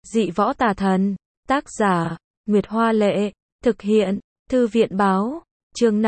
Dị võ tà thần. Tác giả, Nguyệt Hoa Lệ. Thực hiện, Thư viện Báo. Chương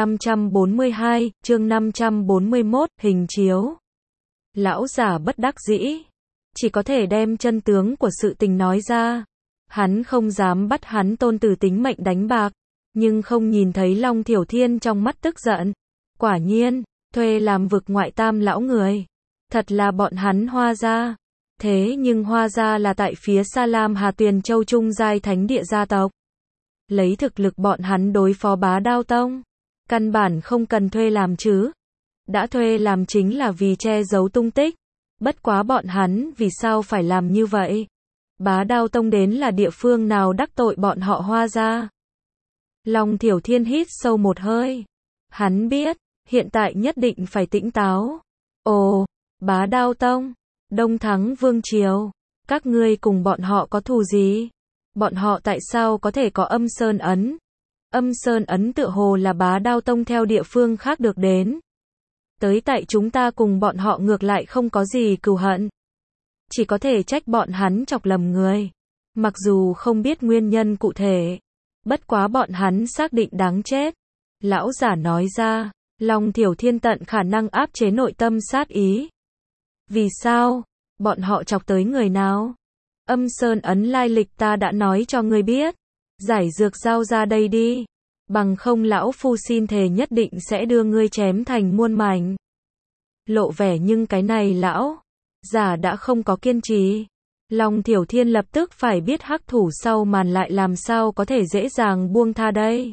542, chương 541, hình chiếu. Lão giả bất đắc dĩ. Chỉ có thể đem chân tướng của sự tình nói ra. Hắn không dám bắt hắn tôn tử tính mệnh đánh bạc. Nhưng không nhìn thấy Long Thiểu Thiên trong mắt tức giận. Quả nhiên, thuê làm vực ngoại tam lão người. Thật là bọn hắn Hoa gia. Thế nhưng Hoa gia là tại phía Sa Lam Hà Tuyền Châu Trung giai thánh địa gia tộc. Lấy thực lực bọn hắn đối phó Bá Đao Tông. Căn bản không cần thuê làm chứ. Đã thuê làm chính là vì che giấu tung tích. Bất quá bọn hắn vì sao phải làm như vậy? Bá Đao Tông đến là địa phương nào đắc tội bọn họ Hoa gia? Long Thiểu Thiên hít sâu một hơi. Hắn biết, hiện tại nhất định phải tỉnh táo. Ồ, Bá Đao Tông, Đông Thắng Vương Triều, các ngươi cùng bọn họ có thù gì? Bọn họ tại sao có thể có Âm Sơn Ấn? Âm Sơn Ấn tựa hồ là Bá Đao Tông theo địa phương khác được đến. Tới tại chúng ta cùng bọn họ ngược lại không có gì cừu hận. Chỉ có thể trách bọn hắn chọc lầm người. Mặc dù không biết nguyên nhân cụ thể. Bất quá bọn hắn xác định đáng chết. Lão giả nói ra, Long Thiểu Thiên tận khả năng áp chế nội tâm sát ý. Vì sao? Bọn họ chọc tới người nào? Âm Sơn Ấn lai lịch ta đã nói cho ngươi biết. Giải dược giao ra đây đi. Bằng không lão phu xin thề nhất định sẽ đưa ngươi chém thành muôn mảnh. Lộ vẻ nhưng cái này lão giả đã không có kiên trì. Long Thiểu Thiên lập tức phải biết hắc thủ sau màn lại làm sao có thể dễ dàng buông tha đây.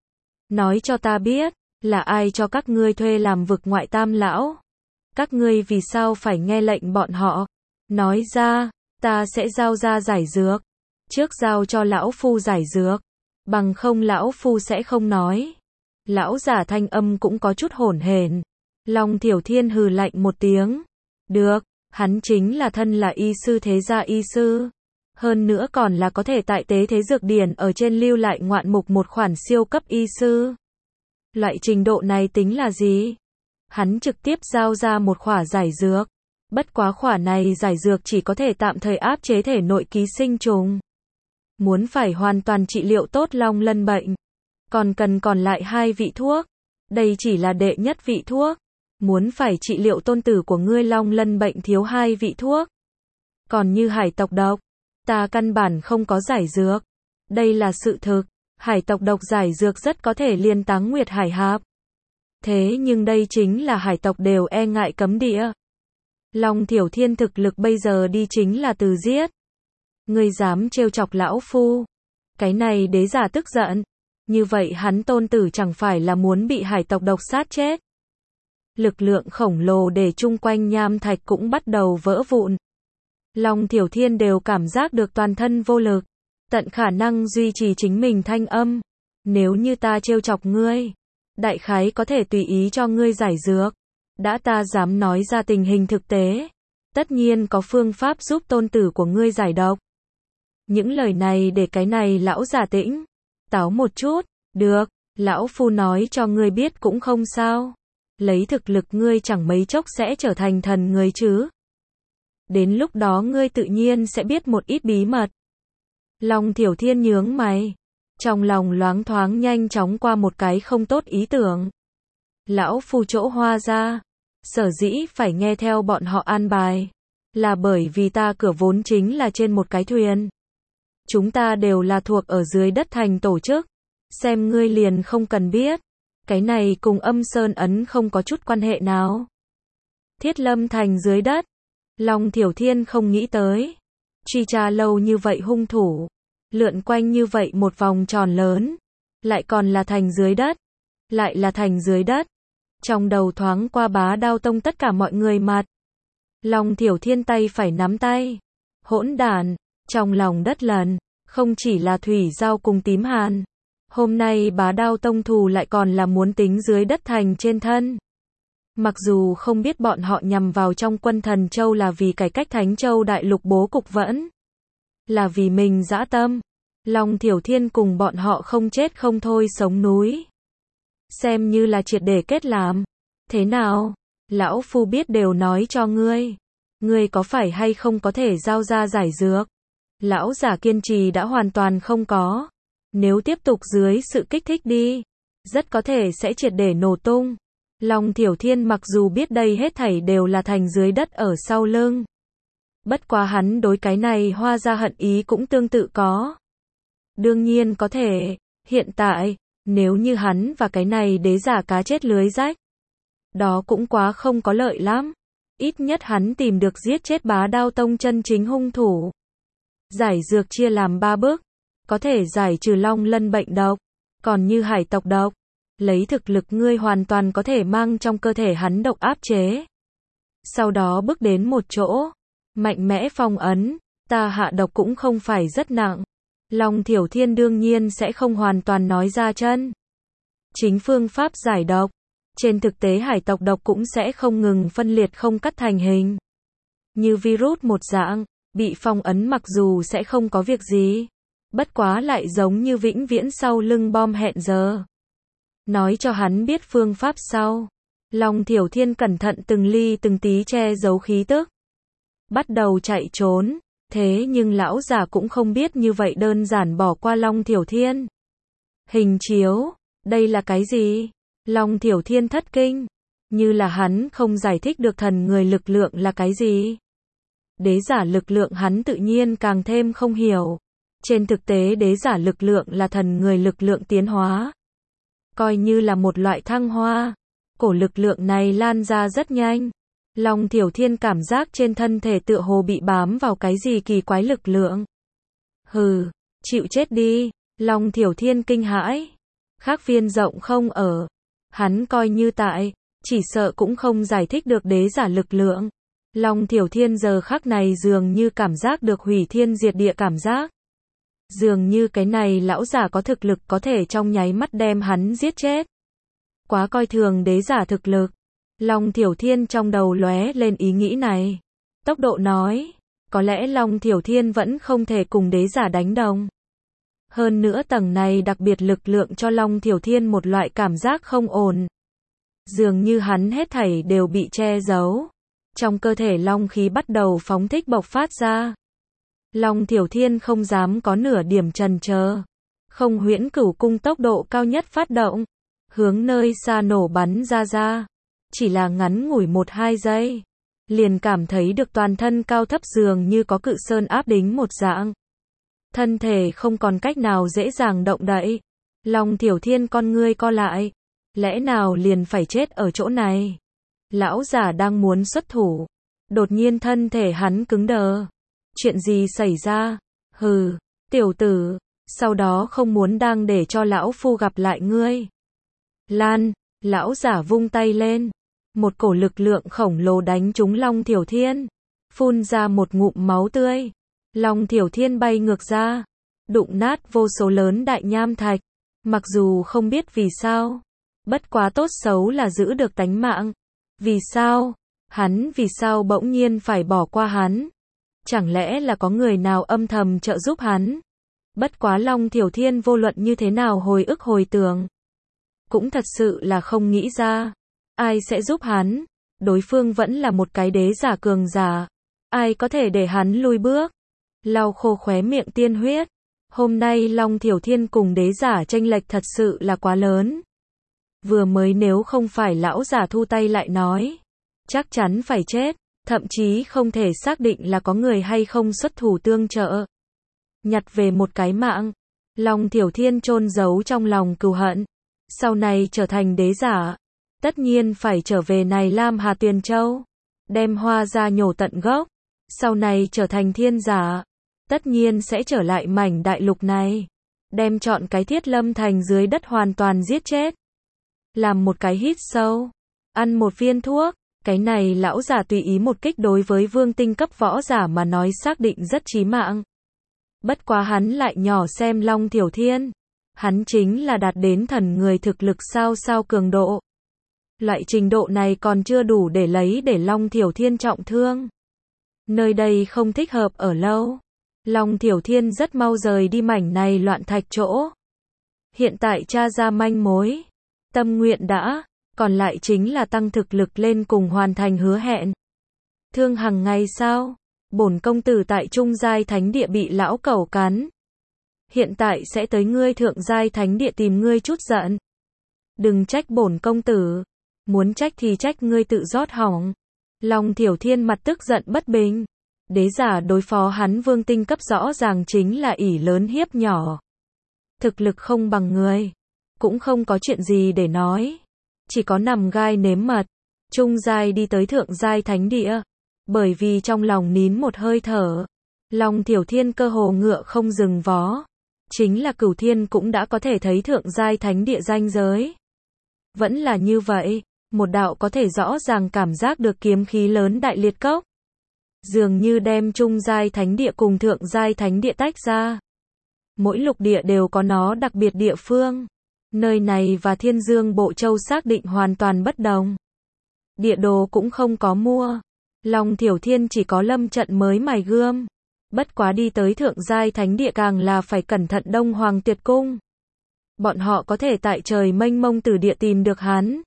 Nói cho ta biết, là ai cho các ngươi thuê làm vực ngoại tam lão? Các ngươi vì sao phải nghe lệnh bọn họ? Nói ra, ta sẽ giao ra giải dược. Trước giao cho lão phu giải dược. Bằng không lão phu sẽ không nói. Lão giả thanh âm cũng có chút hỗn hển. Long Thiểu Thiên hừ lạnh một tiếng. Được, hắn chính là thân là y sư thế gia y sư. Hơn nữa còn là có thể tại tế thế dược điển ở trên lưu lại ngoạn mục một khoản siêu cấp y sư. Loại trình độ này tính là gì? Hắn trực tiếp giao ra một khỏa giải dược. Bất quá khỏa này giải dược chỉ có thể tạm thời áp chế thể nội ký sinh trùng. Muốn phải hoàn toàn trị liệu tốt Long Lân bệnh. Còn cần còn lại 2 vị thuốc. Đây chỉ là đệ nhất vị thuốc. Muốn phải trị liệu tôn tử của ngươi Long Lân bệnh thiếu 2 vị thuốc. Còn như hải tộc độc, ta căn bản không có giải dược. Đây là sự thực. Hải tộc độc giải dược rất có thể liên táng Nguyệt Hải Hạp. Thế nhưng đây chính là hải tộc đều e ngại cấm địa. Long Thiểu Thiên thực lực bây giờ đi chính là từ giết. Ngươi dám trêu chọc lão phu? Cái này đế giả tức giận. Như vậy hắn tôn tử chẳng phải là muốn bị hải tộc độc sát chết. Lực lượng khổng lồ để chung quanh nham thạch cũng bắt đầu vỡ vụn. Long Thiểu Thiên đều cảm giác được toàn thân vô lực. Tận khả năng duy trì chính mình thanh âm. Nếu như ta trêu chọc ngươi, đại khái có thể tùy ý cho ngươi giải dược. Đã ta dám nói ra tình hình thực tế. Tất nhiên có phương pháp giúp tôn tử của ngươi giải độc. Những lời này để cái này lão giả tĩnh táo một chút. Được, lão phu nói cho ngươi biết cũng không sao. Lấy thực lực ngươi chẳng mấy chốc sẽ trở thành thần người chứ. Đến lúc đó ngươi tự nhiên sẽ biết một ít bí mật. Long Thiểu Thiên nhướng mày. Trong lòng loáng thoáng nhanh chóng qua một cái không tốt ý tưởng. Lão phu chỗ Hoa gia, sở dĩ phải nghe theo bọn họ an bài. Là bởi vì ta cửa vốn chính là trên một cái thuyền. Chúng ta đều là thuộc ở dưới đất thành tổ chức. Xem ngươi liền không cần biết. Cái này cùng Âm Sơn Ấn không có chút quan hệ nào. Thiết Lâm thành dưới đất. Long Thiểu Thiên không nghĩ tới. Truy tra lâu như vậy hung thủ. Lượn quanh như vậy một vòng tròn lớn. Lại còn là thành dưới đất. Lại là thành dưới đất. Trong đầu thoáng qua Bá Đao Tông tất cả mọi người mặt. Long Thiểu Thiên tay phải nắm tay. Hỗn đản. Trong lòng đất lần. Không chỉ là Thủy Giao cùng Tím Hàn. Hôm nay Bá Đao Tông thù lại còn là muốn tính dưới đất thành trên thân. Mặc dù không biết bọn họ nhằm vào trong quân Thần Châu là vì cải cách Thánh Châu đại lục bố cục vẫn là vì mình dã tâm. Long Thiểu Thiên cùng bọn họ không chết không thôi sống núi. Xem như là triệt để kết làm. Thế nào? Lão phu biết đều nói cho ngươi. Ngươi có phải hay không có thể giao ra giải dược? Lão giả kiên trì đã hoàn toàn không có. Nếu tiếp tục dưới sự kích thích đi, rất có thể sẽ triệt để nổ tung. Long Thiểu Thiên mặc dù biết đây hết thảy đều là thành dưới đất ở sau lưng. Bất quá hắn đối cái này Hoa ra hận ý cũng tương tự có. Đương nhiên có thể, hiện tại, nếu như hắn và cái này đế giả cá chết lưới rách, đó cũng quá không có lợi lắm. Ít nhất hắn tìm được giết chết Bá Đao Tông chân chính hung thủ. Giải dược chia làm 3 bước, có thể giải trừ long lân bệnh độc, còn như hải tộc độc, lấy thực lực ngươi hoàn toàn có thể mang trong cơ thể hắn độc áp chế. Sau đó bước đến một chỗ, mạnh mẽ phong ấn, ta hạ độc cũng không phải rất nặng. Long Thiểu Thiên đương nhiên sẽ không hoàn toàn nói ra chân chính phương pháp giải độc. Trên thực tế hải tộc độc cũng sẽ không ngừng phân liệt không cắt thành hình. Như virus một dạng, bị phong ấn mặc dù sẽ không có việc gì. Bất quá lại giống như vĩnh viễn sau lưng bom hẹn giờ. Nói cho hắn biết phương pháp sau. Long Thiểu Thiên cẩn thận từng ly từng tí che giấu khí tức. Bắt đầu chạy trốn. Thế nhưng lão già cũng không biết như vậy đơn giản bỏ qua Long Thiểu Thiên. Hình chiếu, đây là cái gì? Long Thiểu Thiên thất kinh. Như là hắn không giải thích được thần người lực lượng là cái gì. Đế giả lực lượng hắn tự nhiên càng thêm không hiểu. Trên thực tế đế giả lực lượng là thần người lực lượng tiến hóa. Coi như là một loại thăng hoa. Cổ lực lượng này lan ra rất nhanh. Long Thiểu Thiên cảm giác trên thân thể tựa hồ bị bám vào cái gì kỳ quái lực lượng. Hừ, chịu chết đi. Long Thiểu Thiên kinh hãi. Khác viên rộng không ở. Hắn coi như tại, chỉ sợ cũng không giải thích được đế giả lực lượng. Long Thiểu Thiên giờ khắc này dường như cảm giác được hủy thiên diệt địa cảm giác. Dường như cái này lão giả có thực lực có thể trong nháy mắt đem hắn giết chết. Quá coi thường đế giả thực lực. Long Thiểu Thiên trong đầu lóe lên ý nghĩ này. Tốc độ nói, có lẽ Long Thiểu Thiên vẫn không thể cùng đế giả đánh đồng. Hơn nữa tầng này đặc biệt lực lượng cho Long Thiểu Thiên một loại cảm giác không ổn. Dường như hắn hết thảy đều bị che giấu. Trong cơ thể long khí bắt đầu phóng thích bộc phát ra. Long Thiểu Thiên không dám có nửa điểm chần chờ. Không huyễn cửu cung tốc độ cao nhất phát động. Hướng nơi xa nổ bắn ra. Chỉ là ngắn ngủi 1-2 giây. Liền cảm thấy được toàn thân cao thấp dường như có cự sơn áp đính một dạng. Thân thể không còn cách nào dễ dàng động đậy. Long Thiểu Thiên con ngươi co lại. Lẽ nào liền phải chết ở chỗ này? Lão giả đang muốn xuất thủ. Đột nhiên thân thể hắn cứng đờ. Chuyện gì xảy ra? Hừ, tiểu tử. Sau đó không muốn đang để cho lão phu gặp lại ngươi. Lan, lão giả vung tay lên. Một cổ lực lượng khổng lồ đánh trúng Long Thiểu Thiên. Phun ra một ngụm máu tươi. Long Thiểu Thiên bay ngược ra. Đụng nát vô số lớn đại nham thạch. Mặc dù không biết vì sao. Bất quá tốt xấu là giữ được tánh mạng. Vì sao? Hắn vì sao bỗng nhiên phải bỏ qua hắn? Chẳng lẽ là có người nào âm thầm trợ giúp hắn? Bất quá Long Thiểu Thiên vô luận như thế nào hồi ức hồi tưởng. Cũng thật sự là không nghĩ ra. Ai sẽ giúp hắn? Đối phương vẫn là một cái đế giả cường giả. Ai có thể để hắn lui bước? Lau khô khóe miệng tiên huyết. Hôm nay Long Thiểu Thiên cùng đế giả chênh lệch thật sự là quá lớn. Vừa mới nếu không phải lão giả thu tay lại nói. Chắc chắn phải chết. Thậm chí không thể xác định là có người hay không xuất thủ tương trợ. Nhặt về một cái mạng. Long Thiểu Thiên chôn giấu trong lòng cừu hận. Sau này trở thành đế giả. Tất nhiên phải trở về này Lam Hà Tuyền Châu. Đem Hoa ra nhổ tận gốc. Sau này trở thành thiên giả. Tất nhiên sẽ trở lại mảnh đại lục này. Đem chọn cái Thiết Lâm Thành dưới đất hoàn toàn giết chết. Làm một cái hít sâu. Ăn một viên thuốc. Cái này lão giả tùy ý một kích đối với vương tinh cấp võ giả mà nói xác định rất chí mạng. Bất quá hắn lại nhỏ xem Long Thiểu Thiên. Hắn chính là đạt đến thần người thực lực sao cường độ. Loại trình độ này còn chưa đủ để lấy để Long Thiểu Thiên trọng thương. Nơi đây không thích hợp ở lâu. Long Thiểu Thiên rất mau rời đi mảnh này loạn thạch chỗ. Hiện tại tra ra manh mối. Tâm nguyện đã, còn lại chính là tăng thực lực lên cùng hoàn thành hứa hẹn. Thương Hằng ngày sao? bổn công tử tại trung giai thánh địa bị lão cẩu cắn. Hiện tại sẽ tới ngươi thượng giai thánh địa tìm ngươi chút giận. Đừng trách bổn công tử. Muốn trách thì trách ngươi tự rót hỏng. Long Thiểu Thiên mặt tức giận bất bình. Đế giả đối phó hắn vương tinh cấp rõ ràng chính là ỷ lớn hiếp nhỏ. Thực lực không bằng người. Cũng không có chuyện gì để nói. Chỉ có nằm gai nếm mật. Trung giai đi tới thượng giai thánh địa. Bởi vì trong lòng nín một hơi thở. Long Thiểu Thiên cơ hồ ngựa không dừng vó. Chính là Cửu Thiên cũng đã có thể thấy thượng giai thánh địa ranh giới. Vẫn là như vậy. Một đạo có thể rõ ràng cảm giác được kiếm khí lớn đại liệt cốc. Dường như đem trung giai thánh địa cùng thượng giai thánh địa tách ra. Mỗi lục địa đều có nó đặc biệt địa phương. Nơi này và Thiên Dương Bộ Châu xác định hoàn toàn bất đồng. Địa đồ cũng không có mua. Long Thiểu Thiên chỉ có lâm trận mới mài gươm. Bất quá đi tới thượng giai thánh địa càng là phải cẩn thận Đông Hoàng Tuyệt Cung. Bọn họ có thể tại trời mênh mông từ địa tìm được hắn.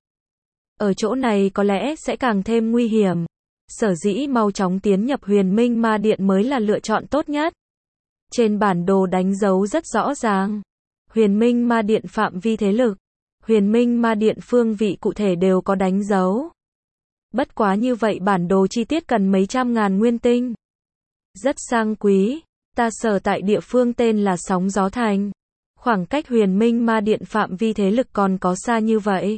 Ở chỗ này có lẽ sẽ càng thêm nguy hiểm. Sở dĩ mau chóng tiến nhập Huyền Minh Ma Điện mới là lựa chọn tốt nhất. Trên bản đồ đánh dấu rất rõ ràng. Huyền Minh Ma Điện phạm vi thế lực. Huyền Minh Ma Điện phương vị cụ thể đều có đánh dấu. Bất quá như vậy bản đồ chi tiết cần mấy trăm ngàn nguyên tinh. Rất sang quý. Ta sở tại địa phương tên là Sóng Gió Thành. Khoảng cách Huyền Minh Ma Điện phạm vi thế lực còn có xa như vậy.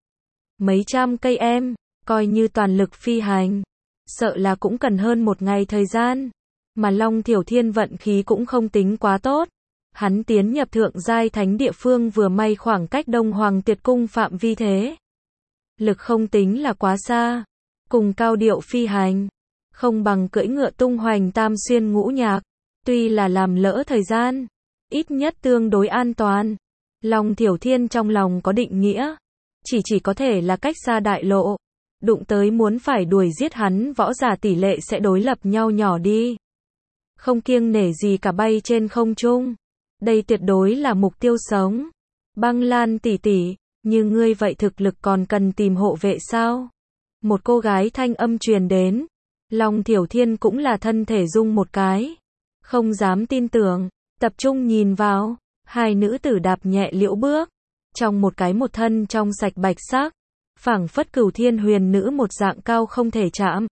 Mấy trăm cây em, coi như toàn lực phi hành. Sợ là cũng cần hơn một ngày thời gian. Mà Long Thiểu Thiên vận khí cũng không tính quá tốt. Hắn tiến nhập thượng giai thánh địa phương vừa may khoảng cách Đông Hoàng Tuyệt Cung phạm vi thế. Lực không tính là quá xa. Cùng cao điệu phi hành. Không bằng cưỡi ngựa tung hoành tam xuyên ngũ nhạc. Tuy là làm lỡ thời gian. Ít nhất tương đối an toàn. Long Thiểu Thiên trong lòng có định nghĩa. Chỉ có thể là cách xa đại lộ. Đụng tới muốn phải đuổi giết hắn võ giả tỷ lệ sẽ đối lập nhau nhỏ đi. Không kiêng nể gì cả bay trên không trung. Đây tuyệt đối là mục tiêu sống. Băng Lan tỷ tỷ, như ngươi vậy thực lực còn cần tìm hộ vệ sao? Một cô gái thanh âm truyền đến. Long Thiểu Thiên cũng là thân thể rung một cái. Không dám tin tưởng, tập trung nhìn vào. Hai nữ tử đạp nhẹ liễu bước. Trong một cái một thân trong sạch bạch sắc. Phảng phất Cửu Thiên huyền nữ một dạng cao không thể chạm.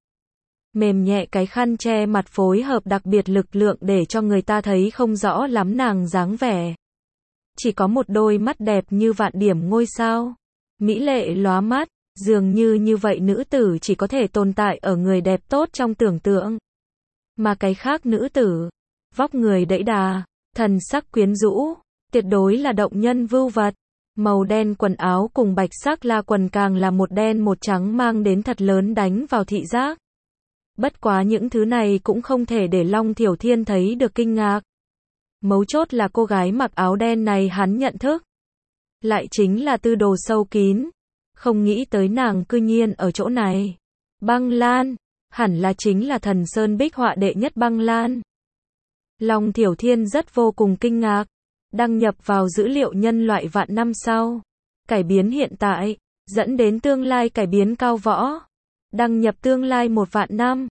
Mềm nhẹ cái khăn che mặt phối hợp đặc biệt lực lượng để cho người ta thấy không rõ lắm nàng dáng vẻ. Chỉ có một đôi mắt đẹp như vạn điểm ngôi sao. Mỹ lệ lóa mắt, dường như vậy nữ tử chỉ có thể tồn tại ở người đẹp tốt trong tưởng tượng. Mà cái khác nữ tử, vóc người đẫy đà, thần sắc quyến rũ, tuyệt đối là động nhân vưu vật. Màu đen quần áo cùng bạch sắc la quần càng là một đen một trắng mang đến thật lớn đánh vào thị giác. Bất quá những thứ này cũng không thể để Long Thiểu Thiên thấy được kinh ngạc. Mấu chốt là cô gái mặc áo đen này hắn nhận thức. Lại chính là Tư Đồ Sâu Kín. Không nghĩ tới nàng cư nhiên ở chỗ này. Băng Lan, hẳn là chính là Thần Sơn bích họa đệ nhất Băng Lan. Long Thiểu Thiên rất vô cùng kinh ngạc. Đăng nhập vào dữ liệu nhân loại vạn năm sau. Cải biến hiện tại, dẫn đến tương lai cải biến cao võ. Đăng nhập tương lai 1 vạn năm.